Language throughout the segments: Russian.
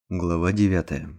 Глава 9.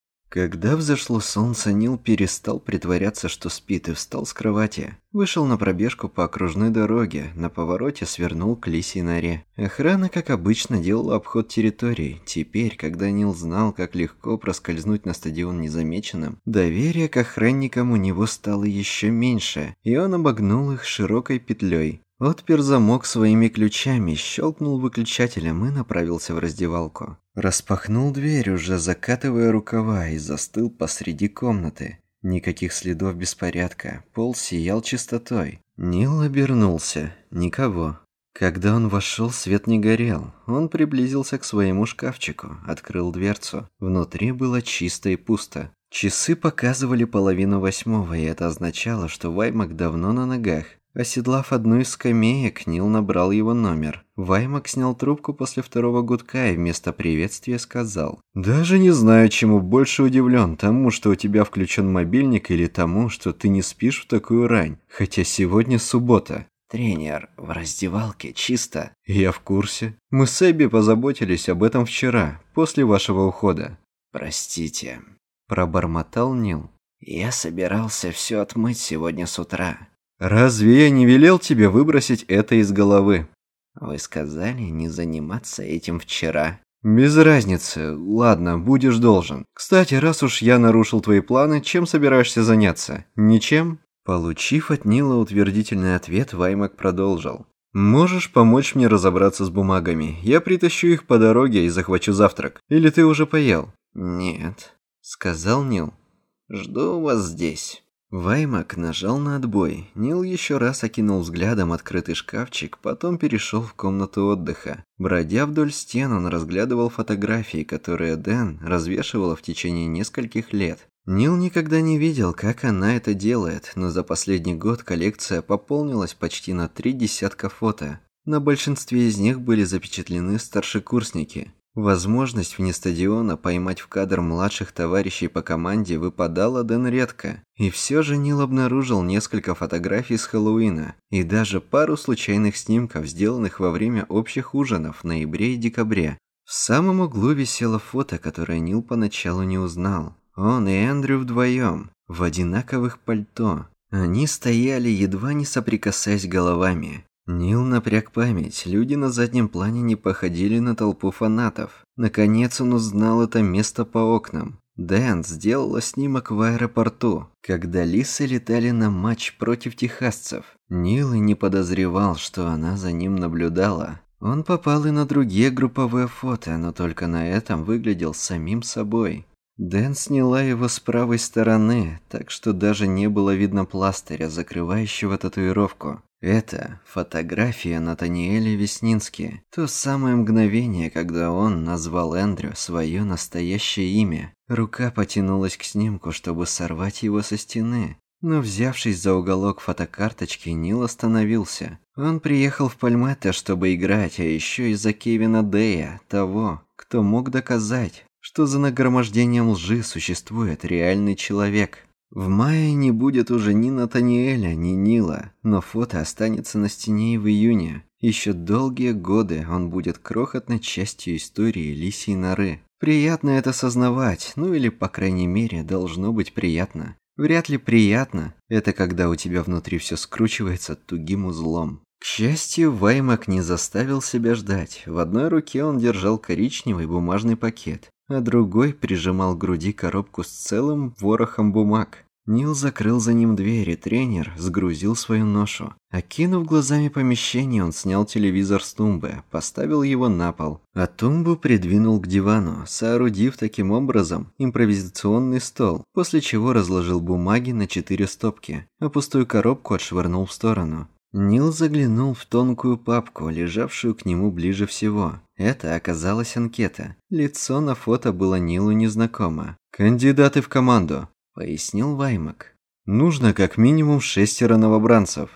Когда взошло солнце, Нил перестал притворяться, что спит, и встал с кровати. Вышел на пробежку по окружной дороге, на повороте свернул к лисьей норе. Охрана, как обычно, делала обход территории. Теперь, когда Нил знал, как легко проскользнуть на стадион незамеченным, доверие к охранникам у него стало еще меньше, и он обогнул их широкой петлей. Отпер замок своими ключами, щелкнул выключателем и направился в раздевалку. Распахнул дверь, уже закатывая рукава, и застыл посреди комнаты. Никаких следов беспорядка, пол сиял чистотой. Нил обернулся. Никого. Когда он вошел, свет не горел. Он приблизился к своему шкафчику, открыл дверцу. Внутри было чисто и пусто. Часы показывали 7:30, и это означало, что Ваймак давно на ногах. Оседлав одну из скамеек, Нил набрал его номер. Ваймак снял трубку после второго гудка и вместо приветствия сказал: «Даже не знаю, чему больше удивлен, тому, что у тебя включен мобильник, или тому, что ты не спишь в такую рань, хотя сегодня суббота». «Тренер, в раздевалке чисто». «Я в курсе. Мы с Эбби позаботились об этом вчера, после вашего ухода». «Простите», – пробормотал Нил. «Я собирался все отмыть сегодня с утра». «Разве я не велел тебе выбросить это из головы?» «Вы сказали не заниматься этим вчера». «Без разницы. Ладно, будешь должен. Кстати, раз уж я нарушил твои планы, чем собираешься заняться? Ничем?» Получив от Нила утвердительный ответ, Ваймак продолжил. «Можешь помочь мне разобраться с бумагами? Я притащу их по дороге и захвачу завтрак. Или ты уже поел?» «Нет», — сказал Нил. «Жду вас здесь». Ваймак нажал на отбой. Нил еще раз окинул взглядом открытый шкафчик, потом перешел в комнату отдыха. Бродя вдоль стен, он разглядывал фотографии, которые Дэн развешивала в течение нескольких лет. Нил никогда не видел, как она это делает, но за последний год коллекция пополнилась почти на 3 десятка фото. На большинстве из них были запечатлены старшекурсники. Возможность вне стадиона поймать в кадр младших товарищей по команде выпадала Дэн редко. И все же Нил обнаружил несколько фотографий с Хэллоуина и даже пару случайных снимков, сделанных во время общих ужинов в ноябре и декабре. В самом углу висело фото, которое Нил поначалу не узнал. Он и Эндрю вдвоем, в одинаковых пальто. Они стояли, едва не соприкасаясь головами. Нил напряг память, люди на заднем плане не походили на толпу фанатов. Наконец он узнал это место по окнам. Дэн сделала снимок в аэропорту, когда лисы летали на матч против техасцев. Нил и не подозревал, что она за ним наблюдала. Он попал и на другие групповые фото, но только на этом выглядел самим собой. Дэн сняла его с правой стороны, так что даже не было видно пластыря, закрывающего татуировку. Это фотография Натаниэля Веснински. То самое мгновение, когда он назвал Эндрю свое настоящее имя. Рука потянулась к снимку, чтобы сорвать его со стены. Но, взявшись за уголок фотокарточки, Нил остановился. Он приехал в Пальметто, чтобы играть, а еще из-за Кевина Дэя, того, кто мог доказать, что за нагромождением лжи существует реальный человек. В мае не будет уже ни Натаниэля, ни Нила, но фото останется на стене и в июне. Еще долгие годы он будет крохотной частью истории лисьей норы. Приятно это сознавать, ну или, по крайней мере, должно быть приятно. Вряд ли приятно. Это когда у тебя внутри все скручивается тугим узлом. К счастью, Ваймак не заставил себя ждать. В одной руке он держал коричневый бумажный пакет, а другой прижимал к груди коробку с целым ворохом бумаг. Нил закрыл за ним дверь, и тренер сгрузил свою ношу. Окинув глазами помещение, он снял телевизор с тумбы, поставил его на пол, а тумбу придвинул к дивану, соорудив таким образом импровизационный стол, после чего разложил бумаги на 4 стопки, а пустую коробку отшвырнул в сторону. Нил заглянул в тонкую папку, лежавшую к нему ближе всего. Это оказалась анкета. Лицо на фото было Нилу незнакомо. «Кандидаты в команду», — пояснил Ваймак. «Нужно как минимум 6 новобранцев».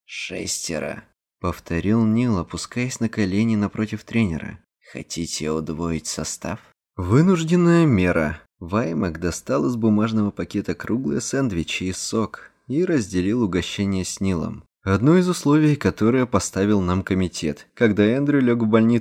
«6», — повторил Нил, опускаясь на колени напротив тренера. «Хотите удвоить состав?» «Вынужденная мера». Ваймак достал из бумажного пакета круглые сэндвичи и сок и разделил угощение с Нилом. «Одно из условий, которое поставил нам комитет, когда Эндрю лег в больницу.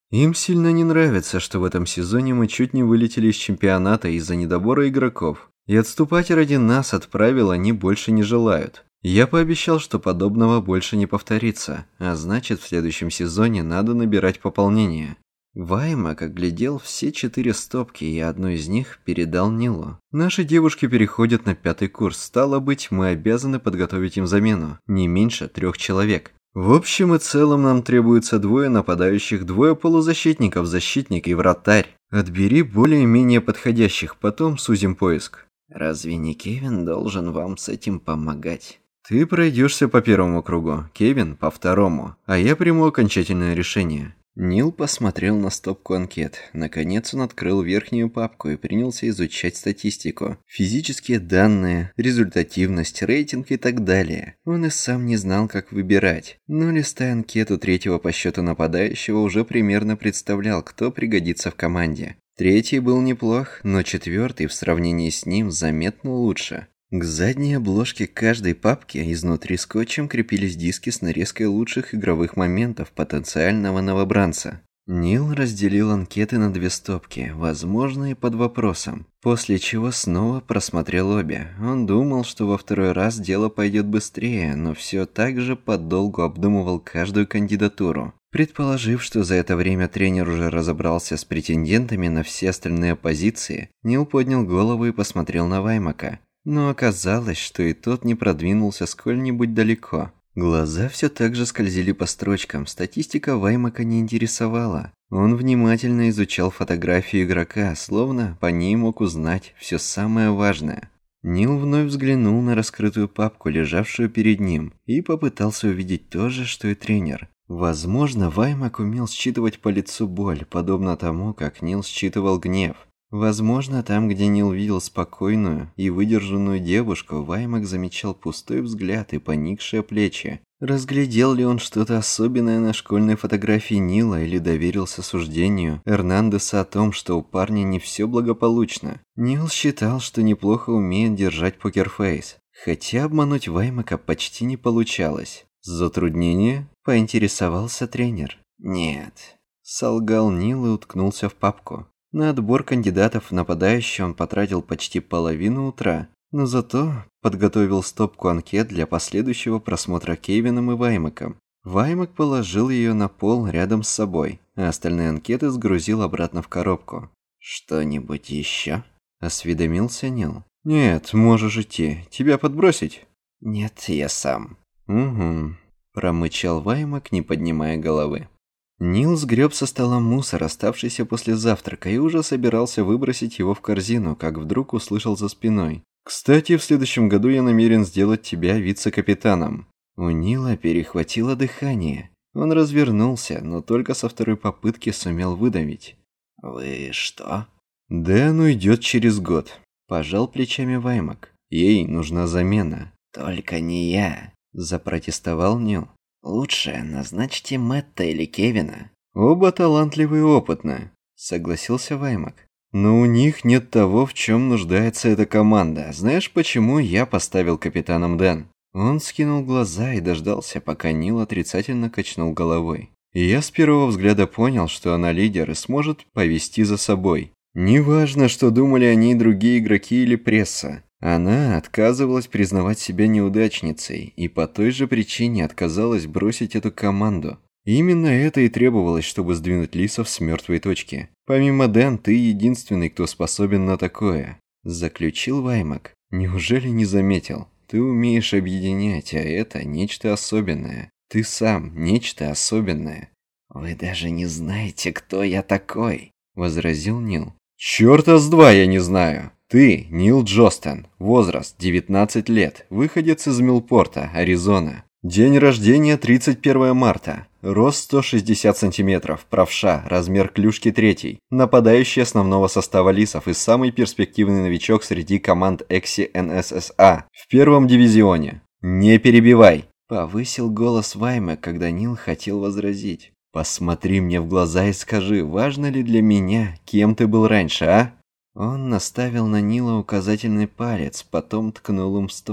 Им сильно не нравится, что в этом сезоне мы чуть не вылетели из чемпионата из-за недобора игроков. И отступать ради нас от правил они больше не желают. Я пообещал, что подобного больше не повторится, а значит, в следующем сезоне надо набирать пополнение. Ваймак оглядел все 4 стопки, и одну из них передал Нилу. Наши девушки переходят на 5-й курс, стало быть, мы обязаны подготовить им замену, не меньше 3 человек. В общем и целом нам требуется 2 нападающих, 2 полузащитников, защитник и вратарь. Отбери более-менее подходящих, потом сузим поиск. Разве не Кевин должен вам с этим помогать? Ты пройдешься по 1-му кругу, Кевин по 2-му, а я приму окончательное решение. Нил посмотрел на стопку анкет. Наконец он открыл верхнюю папку и принялся изучать статистику. Физические данные, результативность, рейтинг и так далее. Он и сам не знал, как выбирать. Но листая анкету 3-го по счету нападающего, уже примерно представлял, кто пригодится в команде. 3-й был неплох, но 4-й в сравнении с ним заметно лучше. К задней обложке каждой папки изнутри скотчем крепились диски с нарезкой лучших игровых моментов потенциального новобранца. Нил разделил анкеты на 2 стопки, возможно, и под вопросом, после чего снова просмотрел обе. Он думал, что во 2-й раз дело пойдет быстрее, но все так же подолгу обдумывал каждую кандидатуру. Предположив, что за это время тренер уже разобрался с претендентами на все остальные позиции, Нил поднял голову и посмотрел на Ваймака. Но оказалось, что и тот не продвинулся сколь-нибудь далеко. Глаза все так же скользили по строчкам, статистика Ваймака не интересовала. Он внимательно изучал фотографию игрока, словно по ней мог узнать все самое важное. Нил вновь взглянул на раскрытую папку, лежавшую перед ним, и попытался увидеть то же, что и тренер. Возможно, Ваймак умел считывать по лицу боль, подобно тому, как Нил считывал гнев. Возможно, там, где Нил видел спокойную и выдержанную девушку, Ваймак замечал пустой взгляд и поникшие плечи. Разглядел ли он что-то особенное на школьной фотографии Нила или доверился суждению Эрнандеса о том, что у парня не все благополучно? Нил считал, что неплохо умеет держать покерфейс, хотя обмануть Ваймака почти не получалось. Затруднение? Поинтересовался тренер. Нет. Солгал Нил и уткнулся в папку. На отбор кандидатов в нападающие он потратил почти половину утра, но зато подготовил стопку анкет для последующего просмотра Кевином и Ваймаком. Ваймак положил ее на пол рядом с собой, а остальные анкеты сгрузил обратно в коробку. «Что-нибудь еще?» – осведомился Нил. «Нет, можешь идти. Тебя подбросить?» «Нет, я сам». «Угу», – промычал Ваймак, не поднимая головы. Нил сгреб со стола мусор, оставшийся после завтрака, и уже собирался выбросить его в корзину, как вдруг услышал за спиной. «Кстати, в следующем году я намерен сделать тебя вице-капитаном». У Нила перехватило дыхание. Он развернулся, но только со 2-й попытки сумел выдавить. «Вы что?» «Дэн уйдет через год», – пожал плечами Ваймак. «Ей нужна замена». «Только не я», – запротестовал Нил. «Лучше назначьте Мэтта или Кевина». «Оба талантливые и опытные», – согласился Ваймак. «Но у них нет того, в чем нуждается эта команда. Знаешь, почему я поставил капитаном Дэн?» Он скинул глаза и дождался, пока Нил отрицательно качнул головой. И я с первого взгляда понял, что она лидер и сможет повести за собой. Неважно, что думали о ней другие игроки или пресса. Она отказывалась признавать себя неудачницей и по той же причине отказалась бросить эту команду. Именно это и требовалось, чтобы сдвинуть лисов с мертвой точки. Помимо Дэн, ты единственный, кто способен на такое, заключил Ваймак. Неужели не заметил? Ты умеешь объединять, а это нечто особенное. Ты сам нечто особенное. Вы даже не знаете, кто я такой, возразил Нил. Чёрта с два я не знаю. Ты Нил Джостен, возраст 19 лет, выходец из Милпорта, Аризона. День рождения 31 марта, рост 160 сантиметров, правша, размер клюшки 3, нападающий основного состава лисов и самый перспективный новичок среди команд Экси НССА в 1-м дивизионе. Не перебивай, повысил голос Ваймак, когда Нил хотел возразить. Посмотри мне в глаза и скажи, важно ли для меня, кем ты был раньше, а? Он наставил на Нила указательный палец, потом ткнул им в стол.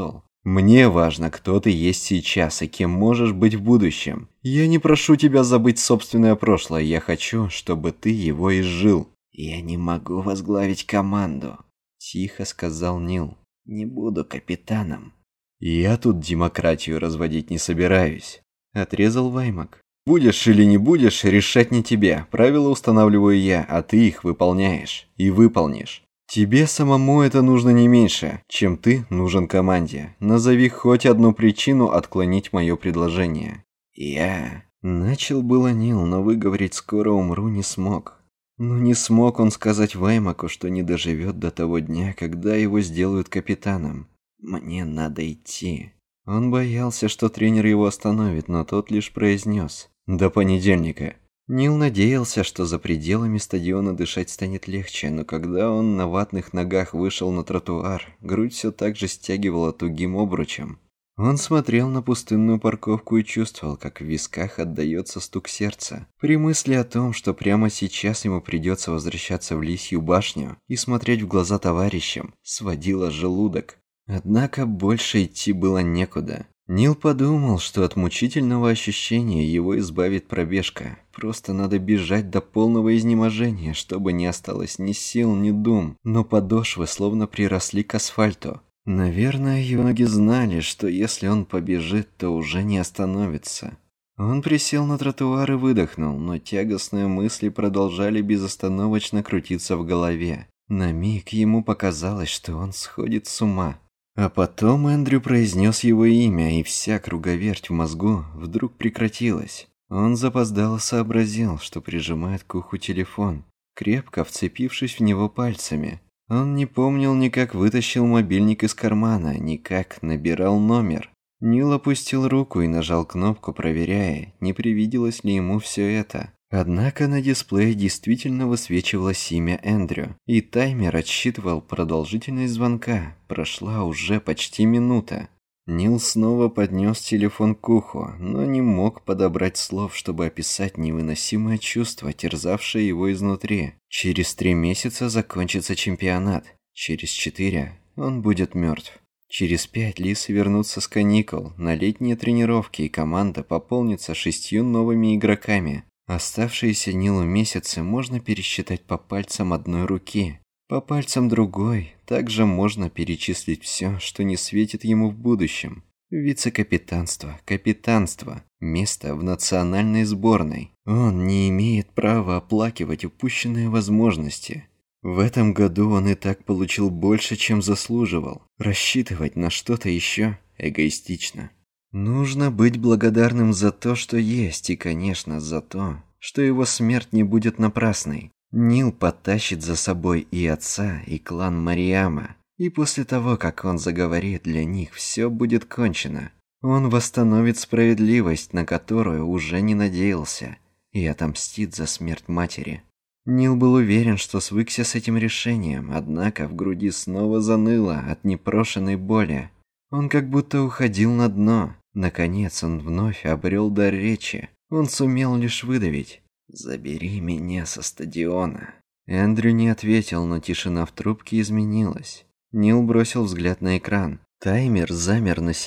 Мне важно, кто ты есть сейчас и кем можешь быть в будущем. Я не прошу тебя забыть собственное прошлое, я хочу, чтобы ты его изжил». «Я не могу возглавить команду», – тихо сказал Нил. «Не буду капитаном». «Я тут демократию разводить не собираюсь», – отрезал Ваймак. «Будешь или не будешь, решать не тебе. Правила устанавливаю я, а ты их выполняешь. И выполнишь. Тебе самому это нужно не меньше, чем ты нужен команде. Назови хоть одну причину отклонить мое предложение». «Я...» Начал было Нил, но выговорить «скоро умру» не смог. Но не смог он сказать Ваймаку, что не доживет до того дня, когда его сделают капитаном. «Мне надо идти». Он боялся, что тренер его остановит, но тот лишь произнес: «До понедельника». Нил надеялся, что за пределами стадиона дышать станет легче, но когда он на ватных ногах вышел на тротуар, грудь все так же стягивала тугим обручем. Он смотрел на пустынную парковку и чувствовал, как в висках отдаётся стук сердца. При мысли о том, что прямо сейчас ему придется возвращаться в Лисью башню и смотреть в глаза товарищам, сводило желудок. Однако больше идти было некуда. Нил подумал, что от мучительного ощущения его избавит пробежка. Просто надо бежать до полного изнеможения, чтобы не осталось ни сил, ни дум. Но подошвы словно приросли к асфальту. Наверное, его ноги знали, что если он побежит, то уже не остановится. Он присел на тротуар и выдохнул, но тягостные мысли продолжали безостановочно крутиться в голове. На миг ему показалось, что он сходит с ума. А потом Эндрю произнес его имя, и вся круговерть в мозгу вдруг прекратилась. Он запоздало сообразил, что прижимает к уху телефон, крепко вцепившись в него пальцами. Он не помнил ни как вытащил мобильник из кармана, ни как набирал номер. Нил опустил руку и нажал кнопку, проверяя, не привиделось ли ему все это. Однако на дисплее действительно высвечивалось имя Эндрю, и таймер отсчитывал продолжительность звонка. Прошла уже почти минута. Нил снова поднес телефон к уху, но не мог подобрать слов, чтобы описать невыносимое чувство, терзавшее его изнутри. Через 3 месяца закончится чемпионат. Через 4 он будет мертв. Через 5 лисы вернутся с каникул на летние тренировки, и команда пополнится 6 новыми игроками. Оставшиеся Нилу месяцы можно пересчитать по пальцам одной руки. По пальцам другой также можно перечислить все, что не светит ему в будущем. Вице-капитанство, капитанство, место в национальной сборной. Он не имеет права оплакивать упущенные возможности. В этом году он и так получил больше, чем заслуживал. Рассчитывать на что-то еще эгоистично. Нужно быть благодарным за то, что есть, и, конечно, за то, что его смерть не будет напрасной. Нил потащит за собой и отца, и клан Мариама. И после того, как он заговорит, для них все будет кончено. Он восстановит справедливость, на которую уже не надеялся, и отомстит за смерть матери. Нил был уверен, что свыкся с этим решением, однако в груди снова заныло от непрошенной боли. Он как будто уходил на дно. Наконец он вновь обрел дар речи. Он сумел лишь выдавить: «Забери меня со стадиона». Эндрю не ответил, но тишина в трубке изменилась. Нил бросил взгляд на экран. Таймер замер на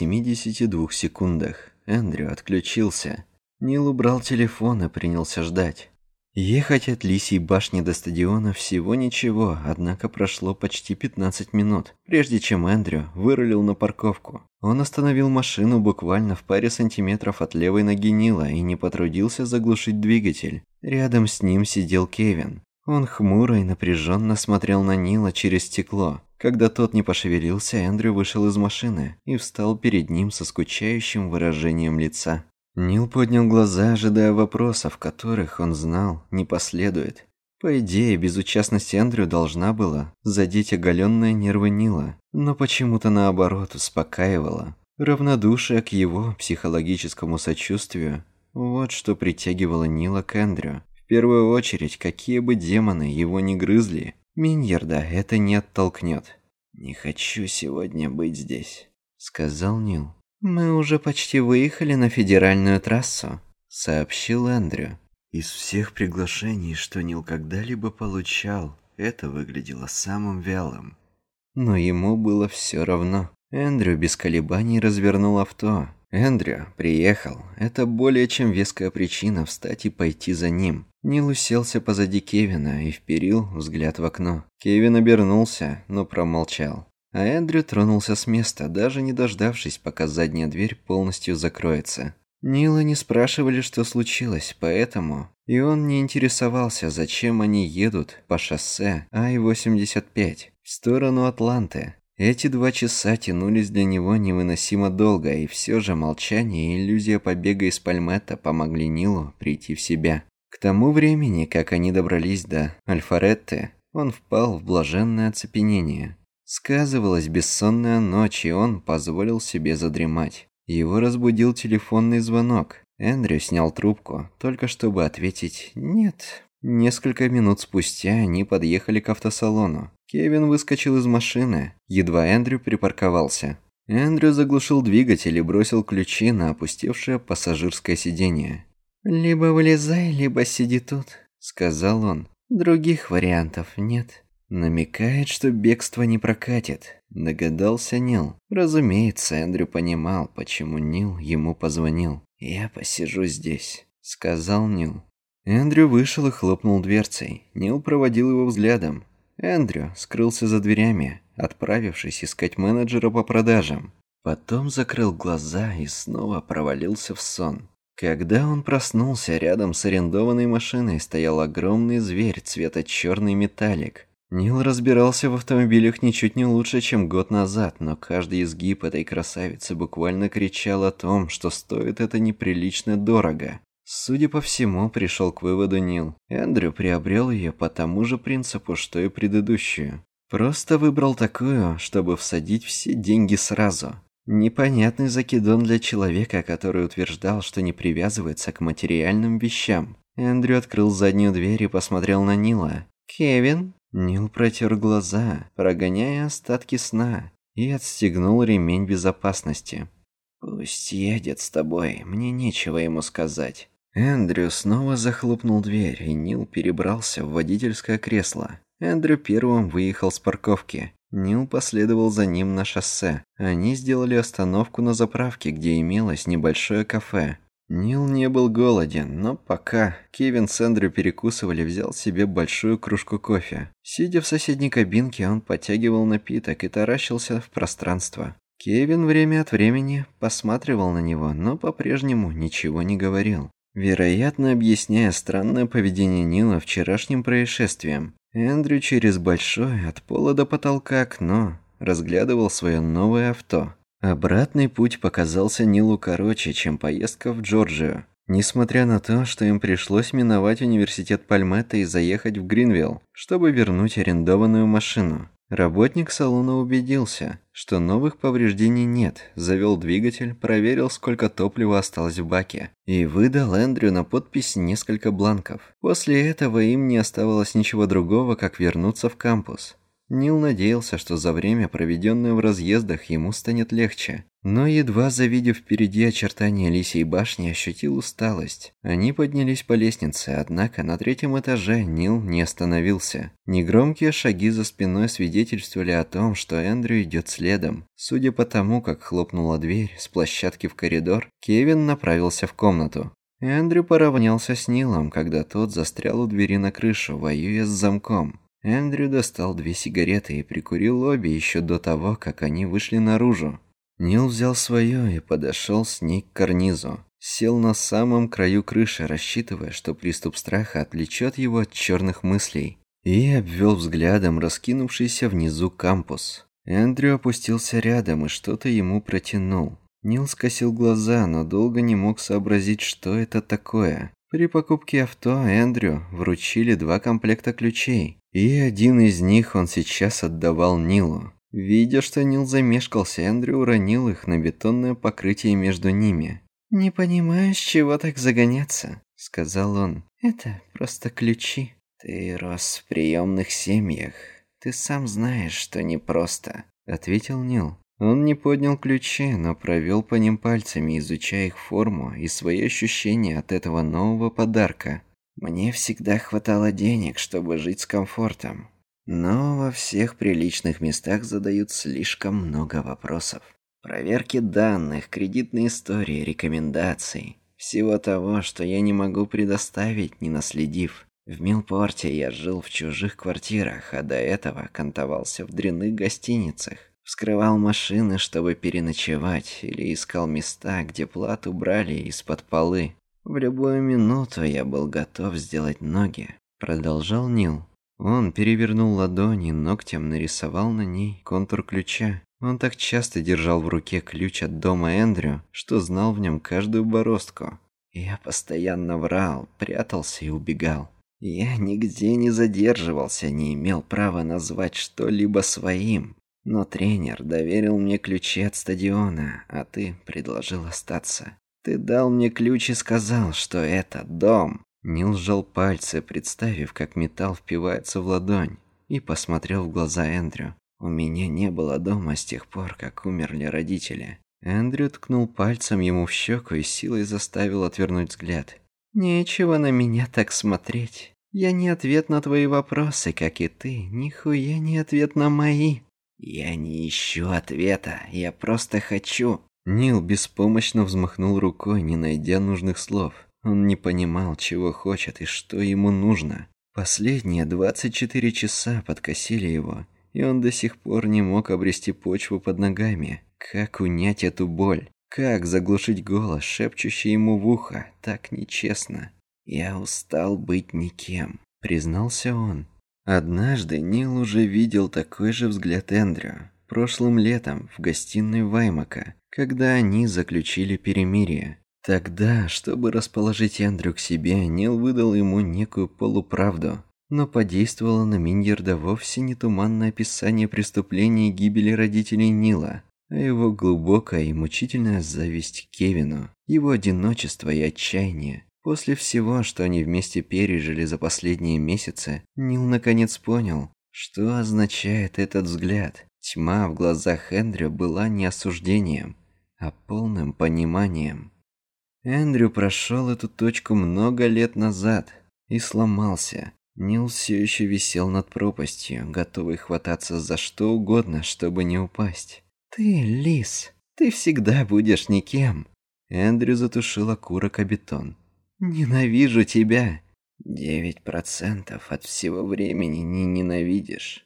72 секундах. Эндрю отключился. Нил убрал телефон и принялся ждать. Ехать от Лисьей башни до стадиона всего ничего, однако прошло почти 15 минут, прежде чем Эндрю вырулил на парковку. Он остановил машину буквально в паре сантиметров от левой ноги Нила и не потрудился заглушить двигатель. Рядом с ним сидел Кевин. Он хмуро и напряженно смотрел на Нила через стекло. Когда тот не пошевелился, Эндрю вышел из машины и встал перед ним со скучающим выражением лица. Нил поднял глаза, ожидая вопросов, которых он знал не последует. По идее, безучастность Эндрю должна была задеть оголенные нервы Нила, но почему-то наоборот успокаивала. Равнодушие к его психологическому сочувствию – вот что притягивало Нила к Эндрю. В первую очередь, какие бы демоны его ни грызли, Миньерда это не оттолкнет. «Не хочу сегодня быть здесь», – сказал Нил. «Мы уже почти выехали на федеральную трассу», – сообщил Эндрю. Из всех приглашений, что Нил когда-либо получал, это выглядело самым вялым. Но ему было все равно. Эндрю без колебаний развернул авто. Эндрю приехал. Это более чем веская причина встать и пойти за ним. Нил уселся позади Кевина и вперил взгляд в окно. Кевин обернулся, но промолчал. А Эндрю тронулся с места, даже не дождавшись, пока задняя дверь полностью закроется. Нила не спрашивали, что случилось, поэтому и он не интересовался, зачем они едут по шоссе Ай-85 в сторону Атланты. Эти 2 часа тянулись для него невыносимо долго, и все же молчание и иллюзия побега из Пальметта помогли Нилу прийти в себя. К тому времени, как они добрались до Альфаретты, он впал в блаженное оцепенение. Сказывалась бессонная ночь, и он позволил себе задремать. Его разбудил телефонный звонок. Эндрю снял трубку, только чтобы ответить «нет». Несколько минут спустя они подъехали к автосалону. Кевин выскочил из машины, едва Эндрю припарковался. Эндрю заглушил двигатель и бросил ключи на опустевшее пассажирское сиденье. «Либо вылезай, либо сиди тут», — сказал он. «Других вариантов нет». Намекает, что бегство не прокатит, догадался Нил. Разумеется, Эндрю понимал, почему Нил ему позвонил. «Я посижу здесь», — сказал Нил. Эндрю вышел и хлопнул дверцей. Нил проводил его взглядом. Эндрю скрылся за дверями, отправившись искать менеджера по продажам. Потом закрыл глаза и снова провалился в сон. Когда он проснулся, рядом с арендованной машиной стоял огромный зверь цвета черный металлик. Нил разбирался в автомобилях ничуть не лучше, чем год назад, но каждый изгиб этой красавицы буквально кричал о том, что стоит это неприлично дорого. Судя по всему, пришел к выводу Нил. Эндрю приобрел ее по тому же принципу, что и предыдущую. Просто выбрал такую, чтобы всадить все деньги сразу. Непонятный закидон для человека, который утверждал, что не привязывается к материальным вещам. Эндрю открыл заднюю дверь и посмотрел на Нила. «Кевин?» Нил протер глаза, прогоняя остатки сна, и отстегнул ремень безопасности. «Пусть едет с тобой, мне нечего ему сказать». Эндрю снова захлопнул дверь, и Нил перебрался в водительское кресло. Эндрю первым выехал с парковки. Нил последовал за ним на шоссе. Они сделали остановку на заправке, где имелось небольшое кафе. Нил не был голоден, но пока Кевин с Эндрю перекусывали, взял себе большую кружку кофе. Сидя в соседней кабинке, он подтягивал напиток и таращился в пространство. Кевин время от времени посматривал на него, но по-прежнему ничего не говорил. Вероятно, объясняя странное поведение Нила вчерашним происшествием. Эндрю через большое от пола до потолка окно разглядывал свое новое авто. Обратный путь показался Нилу короче, чем поездка в Джорджию. Несмотря на то, что им пришлось миновать университет Пальметта и заехать в Гринвилл, чтобы вернуть арендованную машину. Работник салона убедился, что новых повреждений нет, завел двигатель, проверил, сколько топлива осталось в баке, и выдал Эндрю на подпись несколько бланков. После этого им не оставалось ничего другого, как вернуться в кампус. Нил надеялся, что за время, проведенное в разъездах, ему станет легче. Но едва завидев впереди очертания Лисьей башни, ощутил усталость. Они поднялись по лестнице, однако на 3-м этаже Нил не остановился. Негромкие шаги за спиной свидетельствовали о том, что Эндрю идет следом. Судя по тому, как хлопнула дверь с площадки в коридор, Кевин направился в комнату. Эндрю поравнялся с Нилом, когда тот застрял у двери на крышу, воюя с замком. Эндрю достал 2 сигареты и прикурил обе еще до того, как они вышли наружу. Нил взял свою и подошел с ней к карнизу. Сел на самом краю крыши, рассчитывая, что приступ страха отвлечет его от черных мыслей. И обвел взглядом раскинувшийся внизу кампус. Эндрю опустился рядом и что-то ему протянул. Нил скосил глаза, но долго не мог сообразить, что это такое. При покупке авто Эндрю вручили 2 комплекта ключей, и один из них он сейчас отдавал Нилу. Видя, что Нил замешкался, Эндрю уронил их на бетонное покрытие между ними. «Не понимаю, с чего так загоняться», — сказал он. «Это просто ключи. Ты рос в приемных семьях. Ты сам знаешь, что непросто», — ответил Нил. Он не поднял ключи, но провел по ним пальцами, изучая их форму и свои ощущения от этого нового подарка. «Мне всегда хватало денег, чтобы жить с комфортом. Но во всех приличных местах задают слишком много вопросов. Проверки данных, кредитные истории, рекомендаций. Всего того, что я не могу предоставить, не наследив. В Милпорте я жил в чужих квартирах, а до этого кантовался в дрянных гостиницах. Вскрывал машины, чтобы переночевать, или искал места, где плату брали из-под полы. В любую минуту я был готов сделать ноги. Продолжал Нил. Он перевернул ладонь и ногтем нарисовал на ней контур ключа. Он так часто держал в руке ключ от дома Эндрю, что знал в нем каждую бороздку. Я постоянно врал, прятался и убегал. Я нигде не задерживался, не имел права назвать что-либо своим. Но тренер доверил мне ключи от стадиона, а ты предложил остаться. Ты дал мне ключ и сказал, что это дом. Нил сжал пальцы, представив, как металл впивается в ладонь, и посмотрел в глаза Эндрю. У меня не было дома с тех пор, как умерли родители. Эндрю ткнул пальцем ему в щеку и силой заставил отвернуть взгляд. Нечего на меня так смотреть. Я не ответ на твои вопросы, как и ты, нихуя не ответ на мои. Я не ищу ответа, я просто хочу. Нил беспомощно взмахнул рукой, не найдя нужных слов. Он не понимал, чего хочет и что ему нужно. Последние 24 часа подкосили его, и он до сих пор не мог обрести почву под ногами. Как унять эту боль? Как заглушить голос, шепчущий ему в ухо, так нечестно? «Я устал быть никем», — признался он. Однажды Нил уже видел такой же взгляд Эндрю. Прошлым летом в гостиной Ваймака, когда они заключили перемирие. Тогда, чтобы расположить Эндрю к себе, Нил выдал ему некую полуправду. Но подействовало на Миньерда вовсе не туманное описание преступления и гибели родителей Нила, а его глубокая и мучительная зависть к Кевину, его одиночество и отчаяние. После всего, что они вместе пережили за последние месяцы, Нил наконец понял, что означает этот взгляд. Тьма в глазах Эндрю была не осуждением, а полным пониманием. Эндрю прошел эту точку много лет назад и сломался. Нил все еще висел над пропастью, готовый хвататься за что угодно, чтобы не упасть. «Ты, лис, ты всегда будешь никем!» Эндрю затушил окурок о бетон. «Ненавижу тебя!» 9% от всего времени не ненавидишь.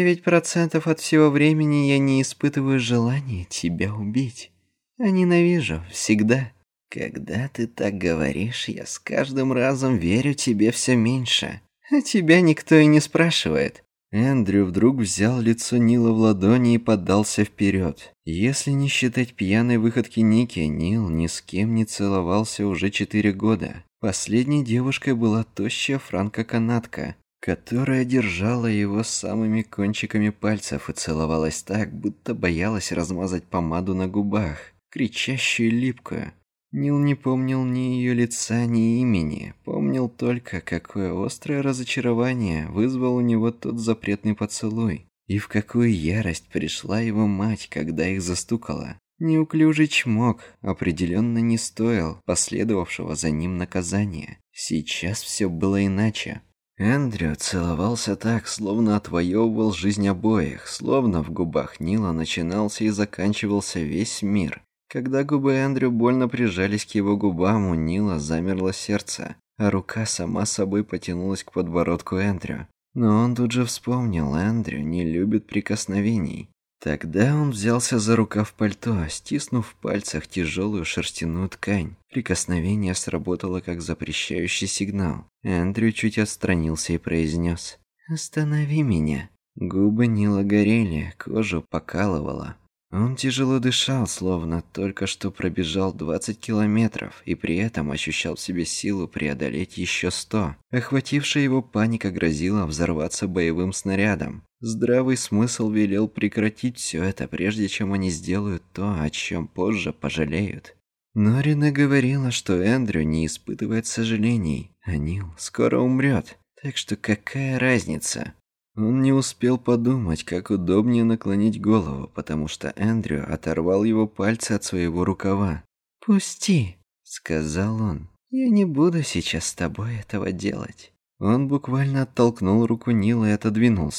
9% от всего времени я не испытываю желания тебя убить. А ненавижу всегда. Когда ты так говоришь, я с каждым разом верю тебе все меньше. А тебя никто и не спрашивает. Эндрю вдруг взял лицо Нила в ладони и подался вперед. Если не считать пьяной выходки Ники, Нил ни с кем не целовался уже 4 года. Последней девушкой была тощая франко-канадка, которая держала его самыми кончиками пальцев и целовалась так, будто боялась размазать помаду на губах, кричащую и липкую. Нил не помнил ни ее лица, ни имени, помнил только, какое острое разочарование вызвал у него тот запретный поцелуй, и в какую ярость пришла его мать, когда их застукала. Неуклюжий чмок определенно не стоил последовавшего за ним наказания. Сейчас все было иначе. Эндрю целовался так, словно отвоевывал жизнь обоих, словно в губах Нила начинался и заканчивался весь мир. Когда губы Эндрю больно прижались к его губам, у Нила замерло сердце, а рука сама собой потянулась к подбородку Эндрю. Но он тут же вспомнил, Эндрю не любит прикосновений. Тогда он взялся за рукав пальто, стиснув в пальцах тяжелую шерстяную ткань. Прикосновение сработало как запрещающий сигнал. Эндрю чуть отстранился и произнес: «Останови меня». Губы Нила горели, кожу покалывало. Он тяжело дышал, словно только что пробежал 20 километров, и при этом ощущал в себе силу преодолеть еще 100. Охватившая его паника грозила взорваться боевым снарядом. Здравый смысл велел прекратить все это, прежде чем они сделают то, о чем позже пожалеют. Но Рене говорила, что Эндрю не испытывает сожалений, а Нил скоро умрет, так что какая разница? Он не успел подумать, как удобнее наклонить голову, потому что Эндрю оторвал его пальцы от своего рукава. «Пусти», — сказал он. «Я не буду сейчас с тобой этого делать». Он буквально оттолкнул руку Нила и отодвинулся.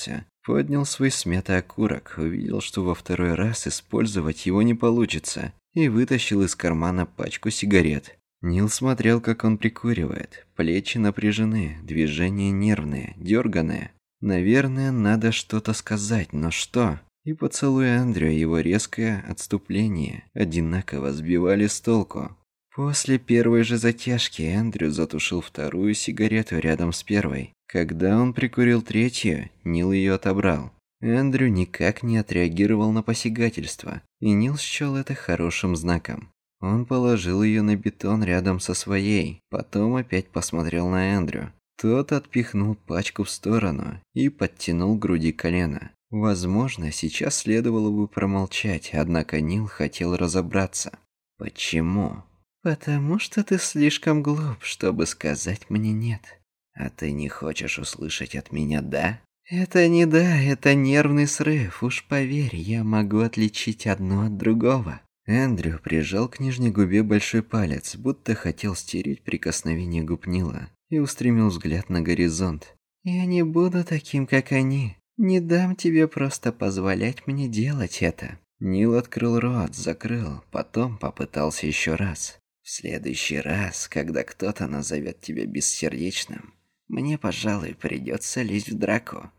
Поднял свой смятый окурок, увидел, что во второй раз использовать его не получится, и вытащил из кармана пачку сигарет. Нил смотрел, как он прикуривает. Плечи напряжены, движения нервные, дерганые. Наверное, надо что-то сказать, но что? И поцелуй Эндрю, его резкое отступление одинаково сбивали с толку. После первой же затяжки Эндрю затушил вторую сигарету рядом с первой. Когда он прикурил третью, Нил ее отобрал. Эндрю никак не отреагировал на посягательство, и Нил счел это хорошим знаком. Он положил ее на бетон рядом со своей, потом опять посмотрел на Эндрю. Тот отпихнул пачку в сторону и подтянул к груди колено. Возможно, сейчас следовало бы промолчать, однако Нил хотел разобраться. Почему? Потому что ты слишком глуп, чтобы сказать мне «нет». А ты не хочешь услышать от меня «да»? Это не «да», это нервный срыв, уж поверь, я могу отличить одно от другого. Эндрю прижал к нижней губе большой палец, будто хотел стереть прикосновение губ Нила, и устремил взгляд на горизонт. «Я не буду таким, как они. Не дам тебе просто позволять мне делать это». Нил открыл рот, закрыл, потом попытался еще раз. «В следующий раз, когда кто-то назовет тебя бессердечным, мне, пожалуй, придется лезть в драку».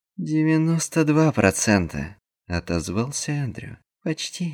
92%, отозвался Эндрю. Почти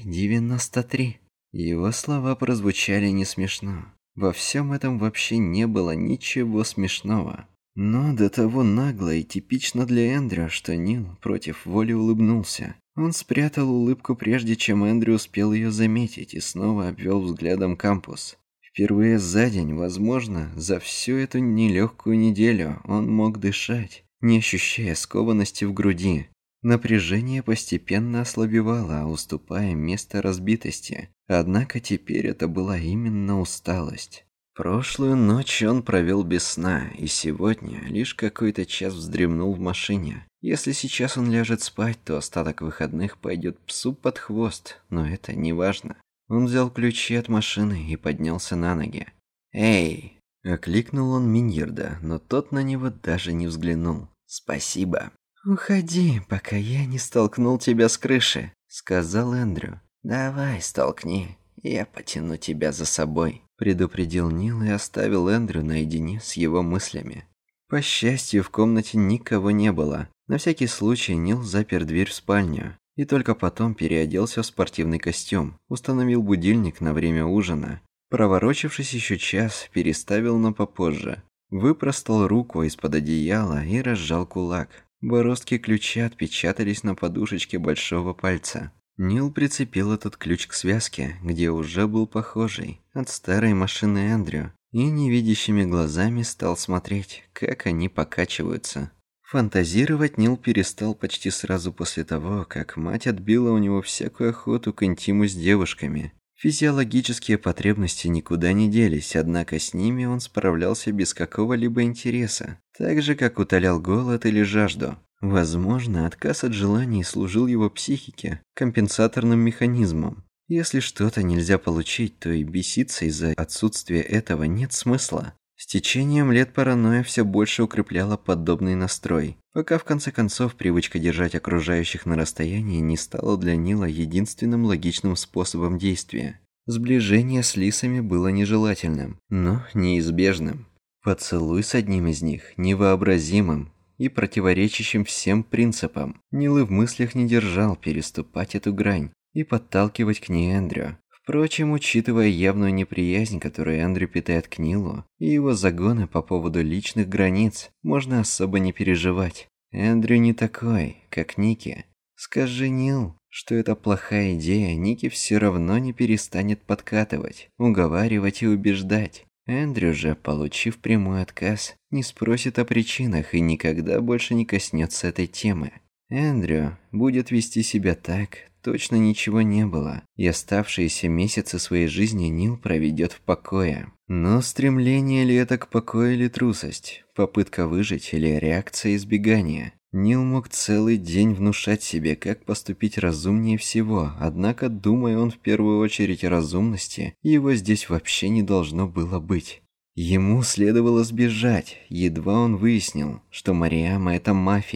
93. Его слова прозвучали не смешно. Во всем этом вообще не было ничего смешного. Но до того нагло и типично для Эндрю, что Нил против воли улыбнулся. Он спрятал улыбку, прежде чем Эндрю успел ее заметить, и снова обвел взглядом кампус. Впервые за день, возможно, за всю эту нелегкую неделю он мог дышать, не ощущая скованности в груди. Напряжение постепенно ослабевало, уступая место разбитости. Однако теперь это была именно усталость. Прошлую ночь он провел без сна, и сегодня лишь какой-то час вздремнул в машине. Если сейчас он ляжет спать, то остаток выходных пойдет псу под хвост, но это не важно. Он взял ключи от машины и поднялся на ноги. «Эй!» – окликнул он Миньерда, но тот на него даже не взглянул. «Спасибо». «Уходи, пока я не столкнул тебя с крыши», – сказал Эндрю. «Давай, столкни, я потяну тебя за собой», – предупредил Нил и оставил Эндрю наедине с его мыслями. По счастью, в комнате никого не было. На всякий случай Нил запер дверь в спальню и только потом переоделся в спортивный костюм, установил будильник на время ужина. Проворочившись еще час, переставил на попозже. Выпростал руку из-под одеяла и разжал кулак. Бороздки ключа отпечатались на подушечке большого пальца. Нил прицепил этот ключ к связке, где уже был похожий, от старой машины Эндрю, и невидящими глазами стал смотреть, как они покачиваются. Фантазировать Нил перестал почти сразу после того, как мать отбила у него всякую охоту к интиму с девушками. Физиологические потребности никуда не делись, однако с ними он справлялся без какого-либо интереса, так же, как утолял голод или жажду. Возможно, отказ от желаний служил его психике компенсаторным механизмом. Если что-то нельзя получить, то и беситься из-за отсутствия этого нет смысла. С течением лет паранойя все больше укрепляла подобный настрой, пока в конце концов привычка держать окружающих на расстоянии не стала для Нила единственным логичным способом действия. Сближение с лисами было нежелательным, но неизбежным. Поцелуй с одним из них невообразимым и противоречащим всем принципам. Нил и в мыслях не держал переступать эту грань и подталкивать к ней Эндрю. Впрочем, учитывая явную неприязнь, которую Эндрю питает к Нилу, и его загоны по поводу личных границ, можно особо не переживать. Эндрю не такой, как Ники. Скажи Нил, что это плохая идея, Ники все равно не перестанет подкатывать, уговаривать и убеждать. Эндрю же, получив прямой отказ, не спросит о причинах и никогда больше не коснется этой темы. Эндрю будет вести себя так, точно ничего не было, и оставшиеся месяцы своей жизни Нил проведет в покое. Но стремление ли это к покою или трусость, попытка выжить или реакция избегания? Нил мог целый день внушать себе, как поступить разумнее всего, однако, думая он в первую очередь о разумности, его здесь вообще не должно было быть. Ему следовало сбежать, едва он выяснил, что Мариама – это мафия.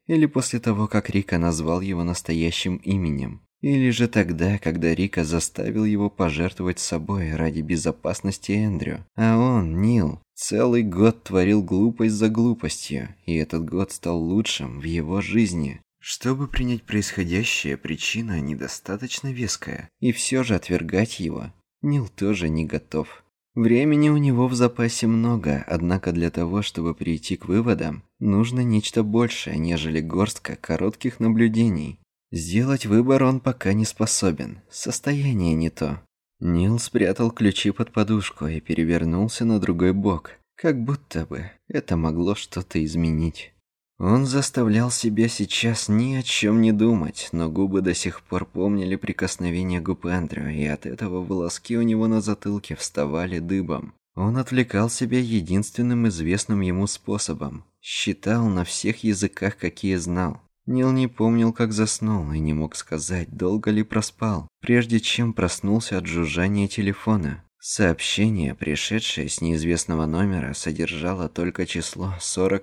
Или после того, как Рика назвал его настоящим именем. Или же тогда, когда Рика заставил его пожертвовать собой ради безопасности Эндрю. А он, Нил, целый год творил глупость за глупостью, и этот год стал лучшим в его жизни. Чтобы принять происходящее, причина недостаточно веская, и все же отвергать его Нил тоже не готов. Времени у него в запасе много, однако для того, чтобы прийти к выводам, нужно нечто большее, нежели горстка коротких наблюдений. Сделать выбор он пока не способен, состояние не то. Нил спрятал ключи под подушку и перевернулся на другой бок, как будто бы это могло что-то изменить. Он заставлял себя сейчас ни о чем не думать, но губы до сих пор помнили прикосновение губ Эндрю, и от этого волоски у него на затылке вставали дыбом. Он отвлекал себя единственным известным ему способом. Считал на всех языках, какие знал. Нил не помнил, как заснул, и не мог сказать, долго ли проспал, прежде чем проснулся от жужжания телефона. Сообщение, пришедшее с неизвестного номера, содержало только число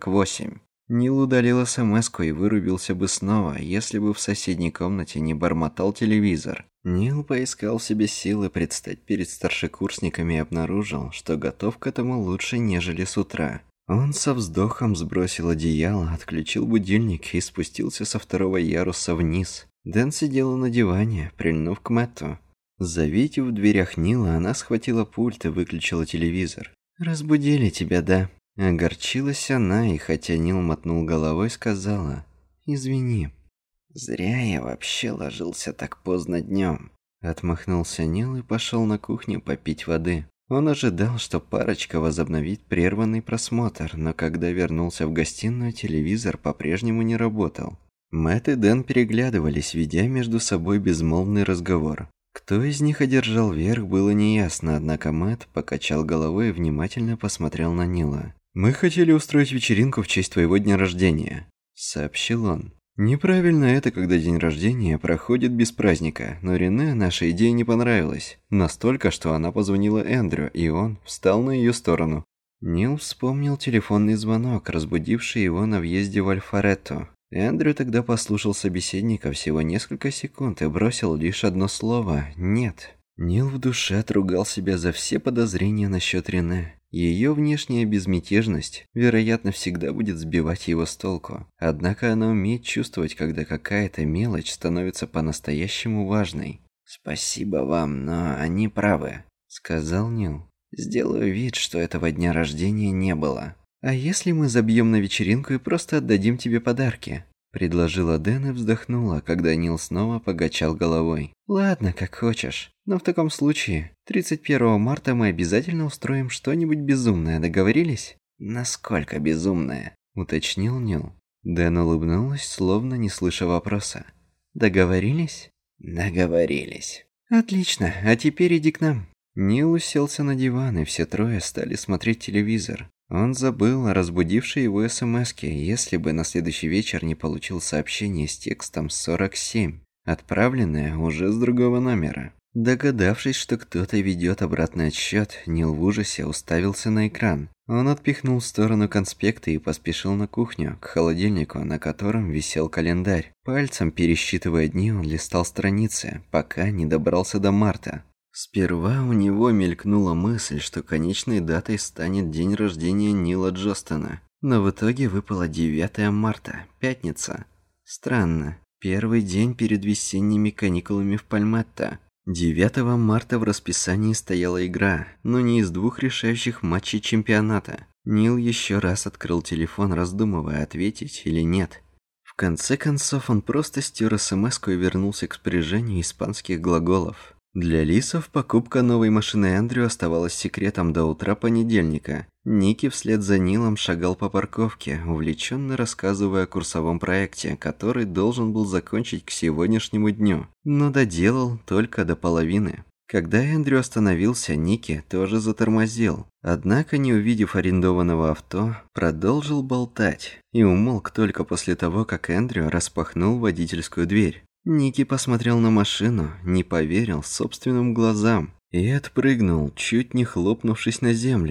48. Нил удалил СМС-ку и вырубился бы снова, если бы в соседней комнате не бормотал телевизор. Нил поискал в себе силы предстать перед старшекурсниками и обнаружил, что готов к этому лучше, нежели с утра. Он со вздохом сбросил одеяло, отключил будильник и спустился со второго яруса вниз. Дэн сидела на диване, прильнув к Мэтту. Завидев в дверях Нила, она схватила пульт и выключила телевизор. «Разбудили тебя, да?» Огорчилась она, и хотя Нил мотнул головой, сказала: «Извини». «Зря я вообще ложился так поздно днем», — отмахнулся Нил и пошел на кухню попить воды. Он ожидал, что парочка возобновит прерванный просмотр, но когда вернулся в гостиную, телевизор по-прежнему не работал. Мэтт и Дэн переглядывались, ведя между собой безмолвный разговор. Кто из них одержал верх, было неясно, однако Мэтт покачал головой и внимательно посмотрел на Нила. «Мы хотели устроить вечеринку в честь твоего дня рождения», — сообщил он. «Неправильно это, когда день рождения проходит без праздника, но Рене наша идея не понравилась. Настолько, что она позвонила Эндрю, и он встал на ее сторону». Нил вспомнил телефонный звонок, разбудивший его на въезде в Альфаретто. Эндрю тогда послушал собеседника всего несколько секунд и бросил лишь одно слово «нет». Нил в душе отругал себя за все подозрения насчет Рене. Ее внешняя безмятежность, вероятно, всегда будет сбивать его с толку. Однако она умеет чувствовать, когда какая-то мелочь становится по-настоящему важной. «Спасибо вам, но они правы», — сказал Нил. «Сделаю вид, что этого дня рождения не было». «А если мы забьем на вечеринку и просто отдадим тебе подарки?» — предложила Дэн и вздохнула, когда Нил снова покачал головой. «Ладно, как хочешь. Но в таком случае, 31 марта мы обязательно устроим что-нибудь безумное, договорились?» «Насколько безумное?» — уточнил Нил. Дэн улыбнулась, словно не слыша вопроса. «Договорились?» «Договорились». «Отлично, а теперь иди к нам». Нил уселся на диван, и все трое стали смотреть телевизор. Он забыл о разбудившей его СМС-ке, если бы на следующий вечер не получил сообщение с текстом 47, отправленное уже с другого номера. Догадавшись, что кто-то ведет обратный отсчет, Нил в ужасе уставился на экран. Он отпихнул в сторону конспекты и поспешил на кухню, к холодильнику, на котором висел календарь. Пальцем пересчитывая дни, он листал страницы, пока не добрался до марта. Сперва у него мелькнула мысль, что конечной датой станет день рождения Нила Джостона. Но в итоге выпало 9 марта, пятница. Странно, первый день перед весенними каникулами в Пальметто. 9 марта в расписании стояла игра, но не из двух решающих матчей чемпионата. Нил еще раз открыл телефон, раздумывая, ответить или нет. В конце концов, он просто стер СМС-ку и вернулся к спряжению испанских глаголов. Для Лисов покупка новой машины Эндрю оставалась секретом до утра понедельника. Ники вслед за Нилом шагал по парковке, увлеченно рассказывая о курсовом проекте, который должен был закончить к сегодняшнему дню, но доделал только до половины. Когда Эндрю остановился, Ники тоже затормозил, однако, не увидев арендованного авто, продолжил болтать и умолк только после того, как Эндрю распахнул водительскую дверь. Ники посмотрел на машину, не поверил собственным глазам и отпрыгнул, чуть не хлопнувшись на землю.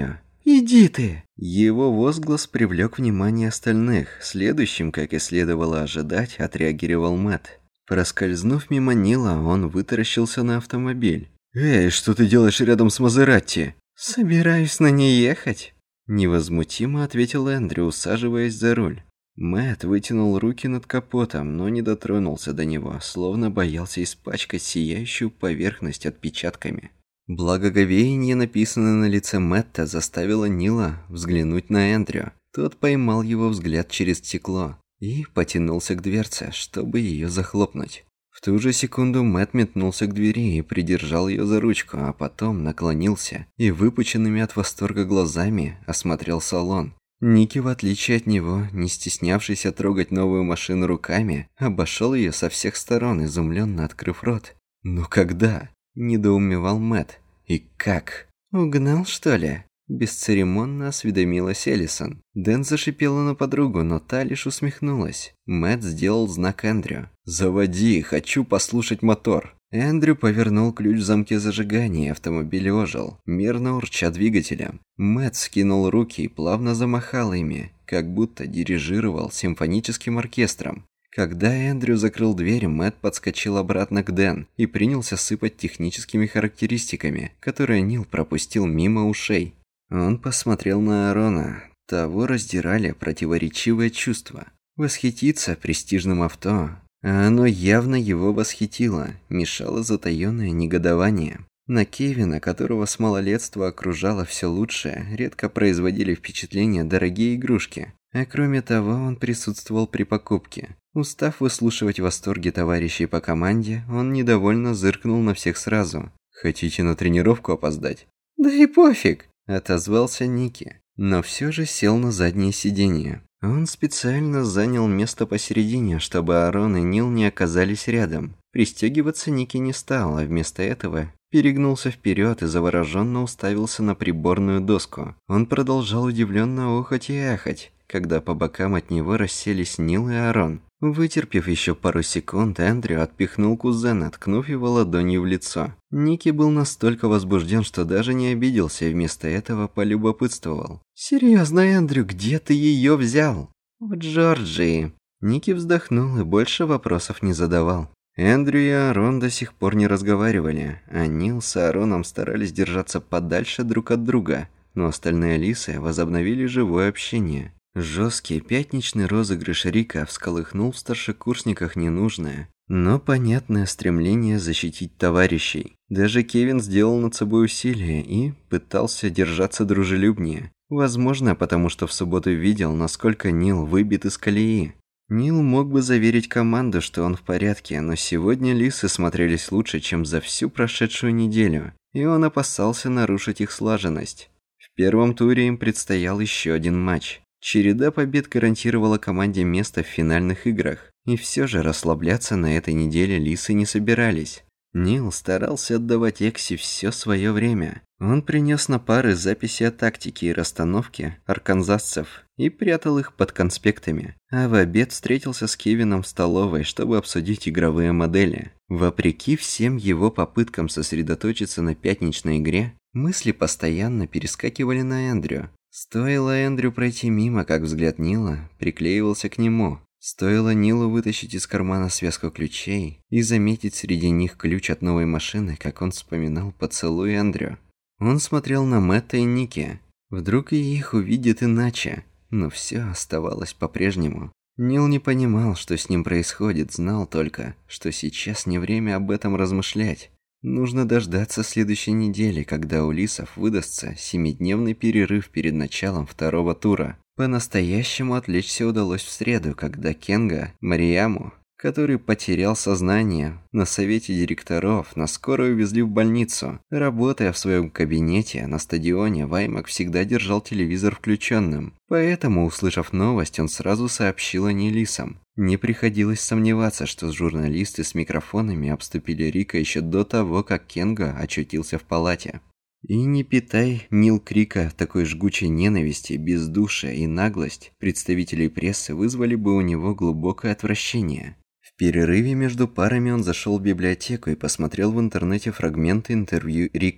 Иди ты!» Его возглас привлек внимание остальных. Следующим, как и следовало ожидать, отреагировал Мэтт. Проскользнув мимо Нила, он вытаращился на автомобиль. «Эй, что ты делаешь рядом с Мазератти?» «Собираюсь на ней ехать», – невозмутимо ответил Эндрю, усаживаясь за руль. Мэтт вытянул руки над капотом, но не дотронулся до него, словно боялся испачкать сияющую поверхность отпечатками. Благоговение, написанное на лице Мэтта, заставило Нила взглянуть на Эндрю. Тот поймал его взгляд через стекло и потянулся к дверце, чтобы ее захлопнуть. В ту же секунду Мэтт метнулся к двери и придержал ее за ручку, а потом наклонился и выпученными от восторга глазами осмотрел салон. Ники, в отличие от него, не стеснявшийся трогать новую машину руками, обошел ее со всех сторон, изумленно открыв рот. «Ну когда?» – недоумевал Мэтт. «И как?» «Угнал, что ли?» – бесцеремонно осведомилась Эллисон. Дэн зашипела на подругу, но та лишь усмехнулась. Мэтт сделал знак Эндрю. «Заводи, хочу послушать мотор». Эндрю повернул ключ в замке зажигания, и автомобиль ожил, мерно урча двигателем. Мэтт скинул руки и плавно замахал ими, как будто дирижировал симфоническим оркестром. Когда Эндрю закрыл дверь, Мэтт подскочил обратно к Дэн и принялся сыпать техническими характеристиками, которые Нил пропустил мимо ушей. Он посмотрел на Аарона. Того раздирали противоречивые чувства. Восхититься престижным авто, а оно явно его восхитило, мешало затаённое негодование. На Кевина, которого с малолетства окружало все лучшее, редко производили впечатление дорогие игрушки. А кроме того, он присутствовал при покупке. Устав выслушивать восторги товарищей по команде, он недовольно зыркнул на всех сразу. «Хотите на тренировку опоздать?» «Да и пофиг», – отозвался Ники, но все же сел на заднее сиденье. Он специально занял место посередине, чтобы Аарон и Нил не оказались рядом. Пристегиваться Ники не стал, а вместо этого перегнулся вперед и завороженно уставился на приборную доску. Он продолжал удивленно охать и ахать, когда по бокам от него расселись Нил и Аарон. Вытерпев еще пару секунд, Эндрю отпихнул кузена, ткнув его ладонью в лицо. Ники был настолько возбужден, что даже не обиделся и вместо этого полюбопытствовал. «Серьезно, Эндрю, где ты ее взял?» «В Джорджии». Ники вздохнул и больше вопросов не задавал. Эндрю и Аарон до сих пор не разговаривали, а Нил с Аароном старались держаться подальше друг от друга, но остальные лисы возобновили живое общение. Жесткий пятничный розыгрыш Рика всколыхнул в старшекурсниках ненужное, но понятное стремление защитить товарищей. Даже Кевин сделал над собой усилие и пытался держаться дружелюбнее. Возможно, потому что в субботу видел, насколько Нил выбит из колеи. Нил мог бы заверить команду, что он в порядке, но сегодня лисы смотрелись лучше, чем за всю прошедшую неделю, и он опасался нарушить их слаженность. В первом туре им предстоял еще один матч. Череда побед гарантировала команде место в финальных играх, и все же расслабляться на этой неделе лисы не собирались. Нил старался отдавать Экси все свое время. Он принес на пары записи о тактике и расстановке арканзасцев и прятал их под конспектами, а в обед встретился с Кевином в столовой, чтобы обсудить игровые модели. Вопреки всем его попыткам сосредоточиться на пятничной игре, мысли постоянно перескакивали на Эндрю. Стоило Эндрю пройти мимо, как взгляд Нила приклеивался к нему. Стоило Нилу вытащить из кармана связку ключей и заметить среди них ключ от новой машины, как он вспоминал поцелуй Эндрю. Он смотрел на Мэтта и Ники. Вдруг и их увидит иначе, но все оставалось по-прежнему. Нил не понимал, что с ним происходит, знал только, что сейчас не время об этом размышлять. Нужно дождаться следующей недели, когда у лисов выдастся 7-дневный перерыв перед началом второго тура. По-настоящему отвлечься удалось в среду, когда Кенга Марияму, который потерял сознание на совете директоров, на скорую увезли в больницу. Работая в своем кабинете на стадионе, Ваймак всегда держал телевизор включенным. Поэтому, услышав новость, он сразу сообщил о ней лисам. Не приходилось сомневаться, что журналисты с микрофонами обступили Рика еще до того, как Кенга очутился в палате. И не питай, Нил, крика такой жгучей ненависти, бездушия и наглость представителей прессы вызвали бы у него глубокое отвращение. В перерыве между парами он зашел в библиотеку и посмотрел в интернете фрагменты интервью Рика.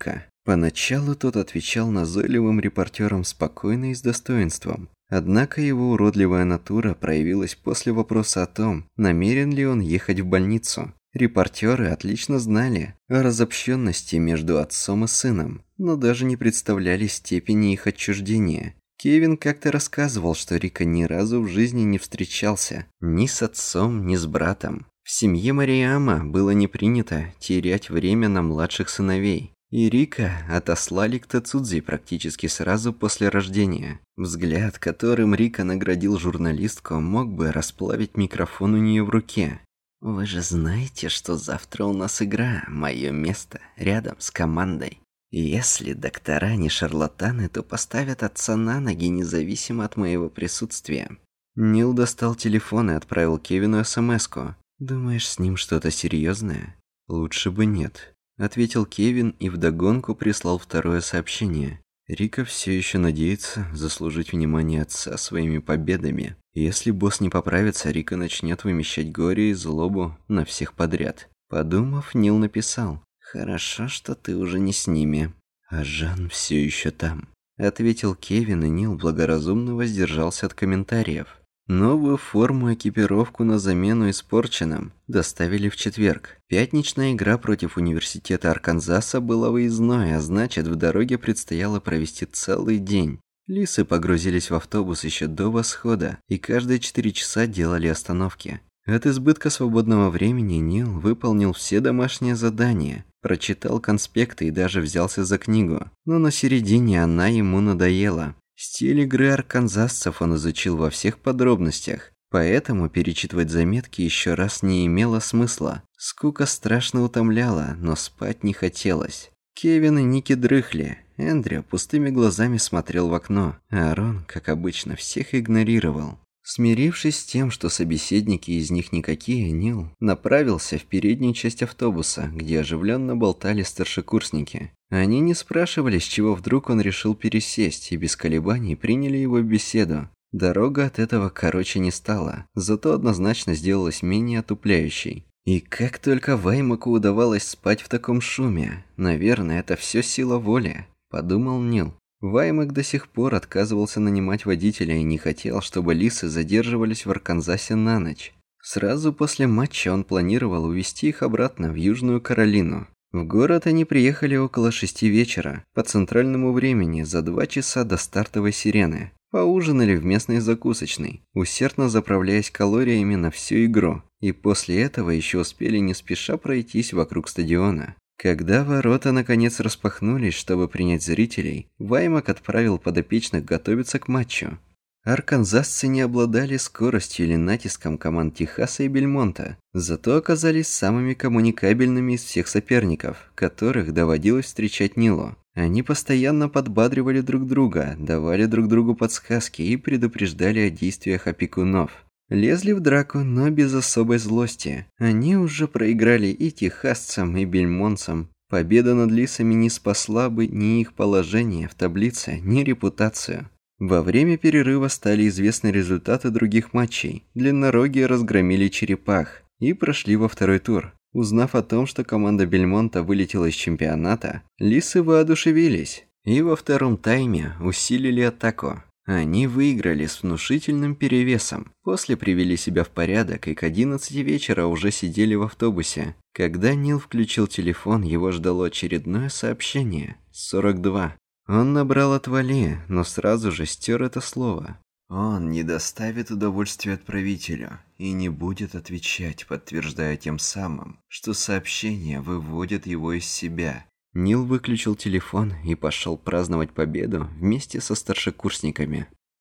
Поначалу тот отвечал назойливым репортерам спокойно и с достоинством. Однако его уродливая натура проявилась после вопроса о том, намерен ли он ехать в больницу. Репортеры отлично знали о разобщенности между отцом и сыном, но даже не представляли степени их отчуждения. Кевин как-то рассказывал, что Рика ни разу в жизни не встречался ни с отцом, ни с братом. В семье Мариама было не принято терять время на младших сыновей. И Рика отослали к Тацудзи практически сразу после рождения. Взгляд, которым Рика наградил журналистку, мог бы расплавить микрофон у нее в руке. «Вы же знаете, что завтра у нас игра, мое место рядом с командой. Если доктора не шарлатаны, то поставят отца на ноги независимо от моего присутствия». Нил достал телефон и отправил Кевину смс-ку. «Думаешь, с ним что-то серьезное? Лучше бы нет», ответил Кевин и вдогонку прислал второе сообщение. Рика все еще надеется заслужить внимание отца своими победами. Если босс не поправится, Рика начнет вымещать горе и злобу на всех подряд. Подумав, Нил написал: «Хорошо, что ты уже не с ними». «А Жан все еще там», ответил Кевин, и Нил благоразумно воздержался от комментариев. Новую форму и экипировку на замену испорченным доставили в четверг. Пятничная игра против университета Арканзаса была выездной, а значит, в дороге предстояло провести целый день. Лисы погрузились в автобус еще до восхода и каждые 4 часа делали остановки. От избытка свободного времени Нил выполнил все домашние задания, прочитал конспекты и даже взялся за книгу. Но на середине она ему надоела. Стиль игры арканзасцев он изучил во всех подробностях, поэтому перечитывать заметки еще раз не имело смысла. Скука страшно утомляла, но спать не хотелось. Кевин и Ники дрыхли. Эндрю пустыми глазами смотрел в окно, а Арон, как обычно, всех игнорировал. Смирившись с тем, что собеседники из них никакие, Нил направился в переднюю часть автобуса, где оживленно болтали старшекурсники. Они не спрашивали, с чего вдруг он решил пересесть, и без колебаний приняли его в беседу. Дорога от этого короче не стала, зато однозначно сделалась менее отупляющей. И как только Ваймаку удавалось спать в таком шуме, наверное, это все сила воли, подумал Нил. Ваймак до сих пор отказывался нанимать водителя и не хотел, чтобы лисы задерживались в Арканзасе на ночь. Сразу после матча он планировал увезти их обратно в Южную Каролину. В город они приехали около 6 вечера, по центральному времени, за 2 часа до стартовой сирены. Поужинали в местной закусочной, усердно заправляясь калориями на всю игру. И после этого еще успели не спеша пройтись вокруг стадиона. Когда ворота наконец распахнулись, чтобы принять зрителей, Ваймак отправил подопечных готовиться к матчу. Арканзасцы не обладали скоростью или натиском команд Техаса и Бельмонта, зато оказались самыми коммуникабельными из всех соперников, которых доводилось встречать Нилу. Они постоянно подбадривали друг друга, давали друг другу подсказки и предупреждали о действиях опекунов. Лезли в драку, но без особой злости. Они уже проиграли и техасцам, и бельмонцам. Победа над лисами не спасла бы ни их положение в таблице, ни репутацию. Во время перерыва стали известны результаты других матчей. Длиннорогие разгромили черепах и прошли во второй тур. Узнав о том, что команда Бельмонта вылетела из чемпионата, лисы воодушевились и во втором тайме усилили атаку. Они выиграли с внушительным перевесом. После привели себя в порядок и к 11 вечера уже сидели в автобусе. Когда Нил включил телефон, его ждало очередное сообщение. 42. Он набрал «отвали», но сразу же стер это слово. Он не доставит удовольствия отправителю и не будет отвечать, подтверждая тем самым, что сообщение выводит его из себя. Нил выключил телефон и пошел праздновать победу вместе со старшекурсниками.